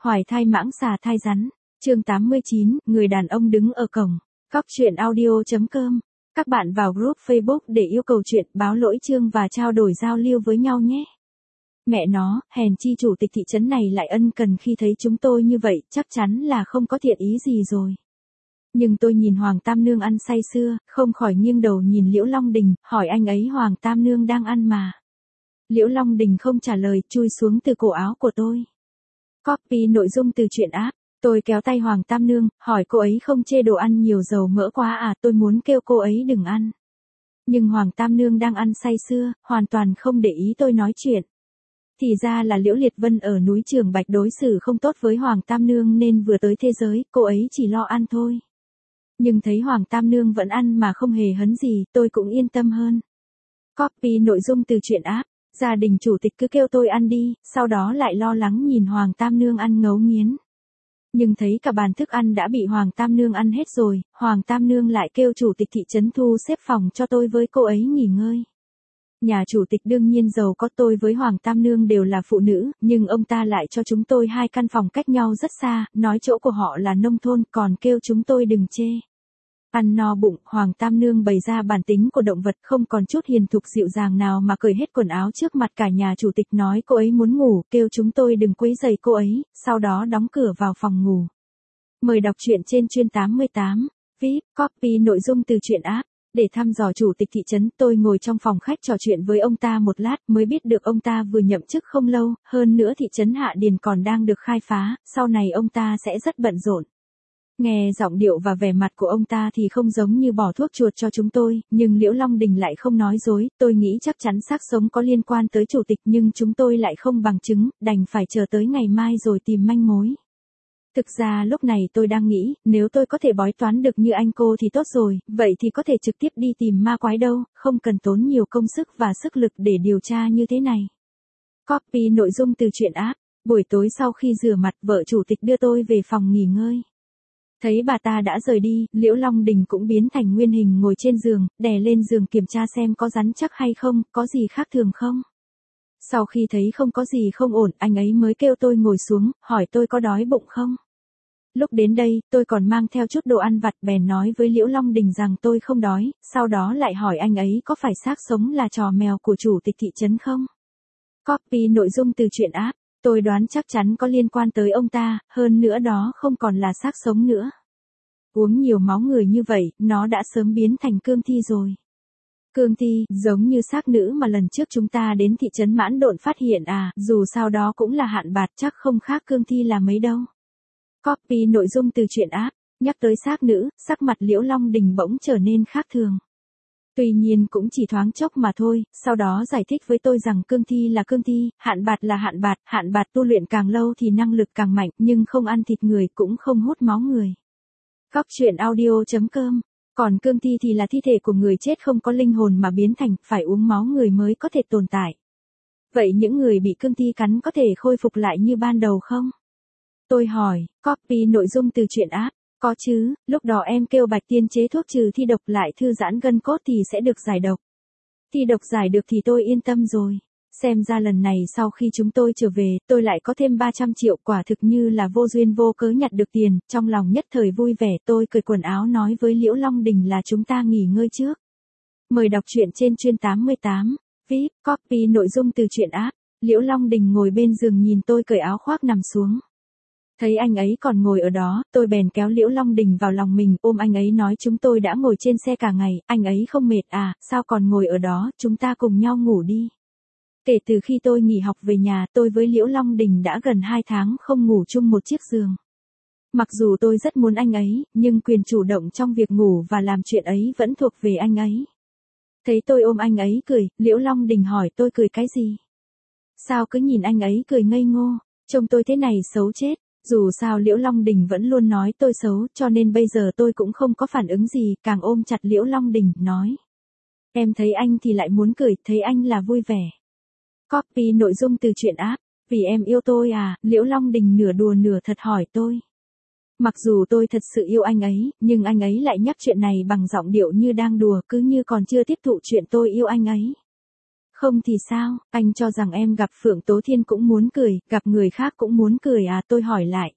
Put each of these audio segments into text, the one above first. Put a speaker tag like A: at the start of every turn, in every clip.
A: Hoài thai mãng xà thai rắn. Chương 89, người đàn ông đứng ở cổng. Cóc truyện audio.com. Các bạn vào group Facebook để yêu cầu chuyện, báo lỗi chương và trao đổi giao lưu với nhau nhé. Mẹ nó, hèn chi chủ tịch thị trấn này lại ân cần khi thấy chúng tôi như vậy, chắc chắn là không có thiện ý gì rồi. Nhưng tôi nhìn Hoàng Tam Nương ăn say sưa, không khỏi nghiêng đầu nhìn Liễu Long Đình, hỏi anh ấy Hoàng Tam Nương đang ăn mà. Liễu Long Đình không trả lời, chui xuống từ cổ áo của tôi. Copy nội dung từ truyện app. Tôi kéo tay Hoàng Tam Nương, hỏi cô ấy không chê đồ ăn nhiều dầu mỡ quá à, tôi muốn kêu cô ấy đừng ăn. Nhưng Hoàng Tam Nương đang ăn say sưa, hoàn toàn không để ý tôi nói chuyện. Thì ra là Liễu Liệt Vân ở núi Trường Bạch đối xử không tốt với Hoàng Tam Nương nên vừa tới thế giới, cô ấy chỉ lo ăn thôi. Nhưng thấy Hoàng Tam Nương vẫn ăn mà không hề hấn gì, tôi cũng yên tâm hơn. Copy nội dung từ truyện app. Gia đình chủ tịch cứ kêu tôi ăn đi, sau đó lại lo lắng nhìn Hoàng Tam Nương ăn ngấu nghiến. Nhưng thấy cả bàn thức ăn đã bị Hoàng Tam Nương ăn hết rồi, Hoàng Tam Nương lại kêu chủ tịch thị trấn thu xếp phòng cho tôi với cô ấy nghỉ ngơi. Nhà chủ tịch đương nhiên giàu có, tôi với Hoàng Tam Nương đều là phụ nữ, nhưng ông ta lại cho chúng tôi 2 căn phòng cách nhau rất xa, nói chỗ của họ là nông thôn, còn kêu chúng tôi đừng chê. Ăn no bụng, Hoàng Tam Nương bày ra bản tính của động vật, không còn chút hiền thục dịu dàng nào mà cởi hết quần áo trước mặt cả nhà chủ tịch, nói cô ấy muốn ngủ, kêu chúng tôi đừng quấy rầy cô ấy, sau đó đóng cửa vào phòng ngủ. Mời đọc truyện trên chuyên 88. VIP, copy nội dung từ truyện app. Để thăm dò chủ tịch thị trấn, tôi ngồi trong phòng khách trò chuyện với ông ta một lát, mới biết được ông ta vừa nhậm chức không lâu, hơn nữa thị trấn Hạ Điền còn đang được khai phá, sau này ông ta sẽ rất bận rộn. Nghe giọng điệu và vẻ mặt của ông ta thì không giống như bỏ thuốc chuột cho chúng tôi, nhưng Liễu Long Đình lại không nói dối, tôi nghĩ chắc chắn xác sống có liên quan tới chủ tịch nhưng chúng tôi lại không bằng chứng, đành phải chờ tới ngày mai rồi tìm manh mối. Thực ra lúc này tôi đang nghĩ, nếu tôi có thể bói toán được như anh cô thì tốt rồi, vậy thì có thể trực tiếp đi tìm ma quái đâu, không cần tốn nhiều công sức và sức lực để điều tra như thế này. Copy nội dung từ truyện app. Buổi tối sau khi rửa mặt, vợ chủ tịch đưa tôi về phòng nghỉ ngơi. Thấy bà ta đã rời đi, Liễu Long Đình cũng biến thành nguyên hình ngồi trên giường, đè lên giường kiểm tra xem có rắn chắc hay không, có gì khác thường không. Sau khi thấy không có gì không ổn, anh ấy mới kêu tôi ngồi xuống, hỏi tôi có đói bụng không. Lúc đến đây, tôi còn mang theo chút đồ ăn vặt, bèn nói với Liễu Long Đình rằng tôi không đói, sau đó lại hỏi anh ấy có phải xác sống là trò mèo của chủ tịch thị trấn không. Copy nội dung từ truyện app. Tôi đoán chắc chắn có liên quan tới ông ta, hơn nữa đó không còn là xác sống nữa. Uống nhiều máu người như vậy, nó đã sớm biến thành cương thi rồi. Cương thi, giống như xác nữ mà lần trước chúng ta đến thị trấn Mãn Độn phát hiện à, dù sao đó cũng là hạn bạt, chắc không khác cương thi là mấy đâu. Copy nội dung từ truyện app. Nhắc tới xác nữ, sắc mặt Liễu Long Đình bỗng trở nên khác thường. Tuy nhiên cũng chỉ thoáng chốc mà thôi, sau đó giải thích với tôi rằng cương thi là cương thi, hạn bạt là hạn bạt tu luyện càng lâu thì năng lực càng mạnh, nhưng không ăn thịt người cũng không hút máu người. Cóc truyện audio.com. Còn cương thi thì là thi thể của người chết không có linh hồn mà biến thành, phải uống máu người mới có thể tồn tại. Vậy những người bị cương thi cắn có thể khôi phục lại như ban đầu không? Tôi hỏi. Copy nội dung từ truyện app. Có chứ, lúc đó em kêu Bạch Tiên chế thuốc trừ thi độc lại thư giãn gân cốt thì sẽ được giải độc. Thi độc giải được thì tôi yên tâm rồi. Xem ra lần này sau khi chúng tôi trở về, tôi lại có thêm 300 triệu, quả thực như là vô duyên vô cớ nhặt được tiền, trong lòng nhất thời vui vẻ, tôi cởi quần áo nói với Liễu Long Đình là chúng ta nghỉ ngơi trước. Mời đọc truyện trên chuyên 88. VIP, copy nội dung từ truyện app. Liễu Long Đình ngồi bên giường nhìn tôi cởi áo khoác nằm xuống. Thấy anh ấy còn ngồi ở đó, tôi bèn kéo Liễu Long Đình vào lòng mình, ôm anh ấy nói chúng tôi đã ngồi trên xe cả ngày, anh ấy không mệt à, sao còn ngồi ở đó, chúng ta cùng nhau ngủ đi. Kể từ khi tôi nghỉ học về nhà, tôi với Liễu Long Đình đã gần 2 tháng không ngủ chung một chiếc giường. Mặc dù tôi rất muốn anh ấy, nhưng quyền chủ động trong việc ngủ và làm chuyện ấy vẫn thuộc về anh ấy. Thấy tôi ôm anh ấy cười, Liễu Long Đình hỏi tôi cười cái gì? Sao cứ nhìn anh ấy cười ngây ngô, trông tôi thế này xấu chết. Dù sao Liễu Long Đình vẫn luôn nói tôi xấu, cho nên bây giờ tôi cũng không có phản ứng gì, càng ôm chặt Liễu Long Đình, nói. Em thấy anh thì lại muốn cười, thấy anh là vui vẻ. Copy nội dung từ truyện app. Vì em yêu tôi à, Liễu Long Đình nửa đùa nửa thật hỏi tôi. Mặc dù tôi thật sự yêu anh ấy, nhưng anh ấy lại nhắc chuyện này bằng giọng điệu như đang đùa, cứ như còn chưa tiếp thụ chuyện tôi yêu anh ấy. Không thì sao, anh cho rằng em gặp Phượng Tố Thiên cũng muốn cười, gặp người khác cũng muốn cười à, tôi hỏi lại.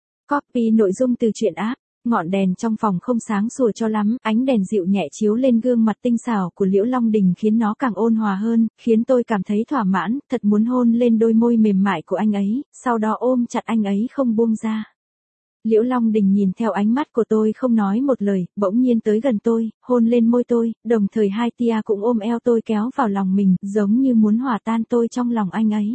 A: Copy nội dung từ truyện app. Ngọn đèn trong phòng không sáng sủa cho lắm, ánh đèn dịu nhẹ chiếu lên gương mặt tinh xảo của Liễu Long Đình khiến nó càng ôn hòa hơn, khiến tôi cảm thấy thỏa mãn, thật muốn hôn lên đôi môi mềm mại của anh ấy, sau đó ôm chặt anh ấy không buông ra. Liễu Long Đình nhìn theo ánh mắt của tôi không nói một lời, bỗng nhiên tới gần tôi, hôn lên môi tôi, đồng thời hai tia cũng ôm eo tôi kéo vào lòng mình, giống như muốn hòa tan tôi trong lòng anh ấy.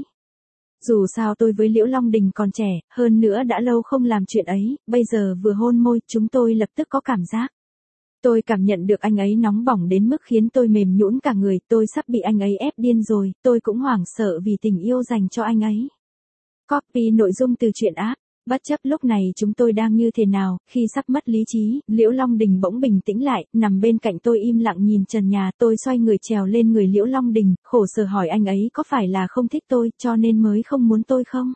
A: Dù sao tôi với Liễu Long Đình còn trẻ, hơn nữa đã lâu không làm chuyện ấy, bây giờ vừa hôn môi, chúng tôi lập tức có cảm giác. Tôi cảm nhận được anh ấy nóng bỏng đến mức khiến tôi mềm nhũn cả người, tôi sắp bị anh ấy ép điên rồi, tôi cũng hoảng sợ vì tình yêu dành cho anh ấy. Copy nội dung từ truyện app. Bất chấp lúc này chúng tôi đang như thế nào, khi sắp mất lý trí, Liễu Long Đình bỗng bình tĩnh lại, nằm bên cạnh tôi im lặng nhìn trần nhà, tôi xoay người trèo lên người Liễu Long Đình, khổ sở hỏi anh ấy có phải là không thích tôi, cho nên mới không muốn tôi không?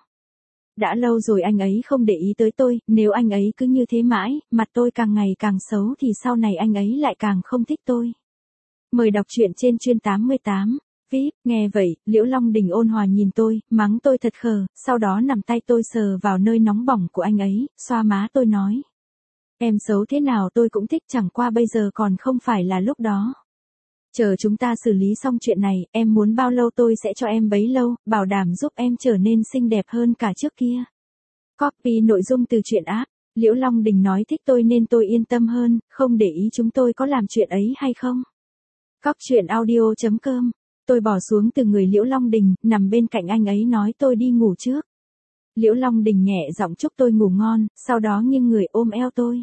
A: Đã lâu rồi anh ấy không để ý tới tôi, nếu anh ấy cứ như thế mãi, mặt tôi càng ngày càng xấu thì sau này anh ấy lại càng không thích tôi. Mời đọc truyện trên chuyên 88. VIP, nghe vậy, Liễu Long Đình ôn hòa nhìn tôi, mắng tôi thật khờ, sau đó nắm tay tôi sờ vào nơi nóng bỏng của anh ấy, xoa má tôi nói. Em xấu thế nào tôi cũng thích, chẳng qua bây giờ còn không phải là lúc đó. Chờ chúng ta xử lý xong chuyện này, em muốn bao lâu tôi sẽ cho em bấy lâu, bảo đảm giúp em trở nên xinh đẹp hơn cả trước kia. Copy nội dung từ truyện app. Liễu Long Đình nói thích tôi nên tôi yên tâm hơn, không để ý chúng tôi có làm chuyện ấy hay không. Cóc audio.com. Tôi bỏ xuống từ người Liễu Long Đình, nằm bên cạnh anh ấy nói tôi đi ngủ trước. Liễu Long Đình nhẹ giọng chúc tôi ngủ ngon, sau đó nghiêng người ôm eo tôi.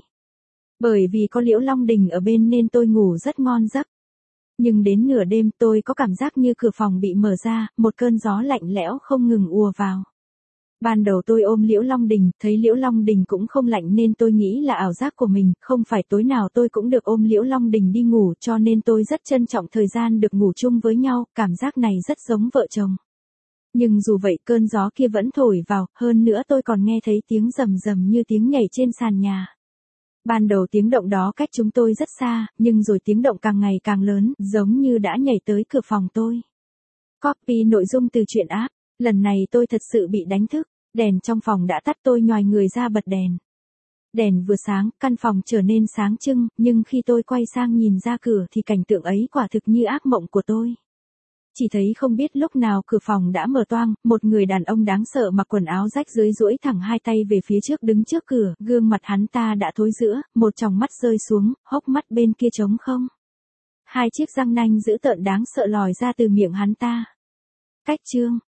A: Bởi vì có Liễu Long Đình ở bên nên tôi ngủ rất ngon giấc. Nhưng đến nửa đêm tôi có cảm giác như cửa phòng bị mở ra, một cơn gió lạnh lẽo không ngừng ùa vào. Ban đầu tôi ôm Liễu Long Đình, thấy Liễu Long Đình cũng không lạnh nên tôi nghĩ là ảo giác của mình, không phải tối nào tôi cũng được ôm Liễu Long Đình đi ngủ cho nên tôi rất trân trọng thời gian được ngủ chung với nhau, cảm giác này rất giống vợ chồng. Nhưng dù vậy cơn gió kia vẫn thổi vào, hơn nữa tôi còn nghe thấy tiếng rầm rầm như tiếng nhảy trên sàn nhà. Ban đầu tiếng động đó cách chúng tôi rất xa, nhưng rồi tiếng động càng ngày càng lớn, giống như đã nhảy tới cửa phòng tôi. Copy nội dung từ truyện app. Lần này tôi thật sự bị đánh thức, đèn trong phòng đã tắt tôi nhoài người ra bật đèn. Đèn vừa sáng, căn phòng trở nên sáng trưng, nhưng khi tôi quay sang nhìn ra cửa thì cảnh tượng ấy quả thực như ác mộng của tôi. Chỉ thấy không biết lúc nào cửa phòng đã mở toang, một người đàn ông đáng sợ mặc quần áo rách rưới duỗi thẳng hai tay về phía trước đứng trước cửa, gương mặt hắn ta đã thối rữa, một tròng mắt rơi xuống, hốc mắt bên kia trống không. Hai chiếc răng nanh dữ tợn đáng sợ lòi ra từ miệng hắn ta. Cách chương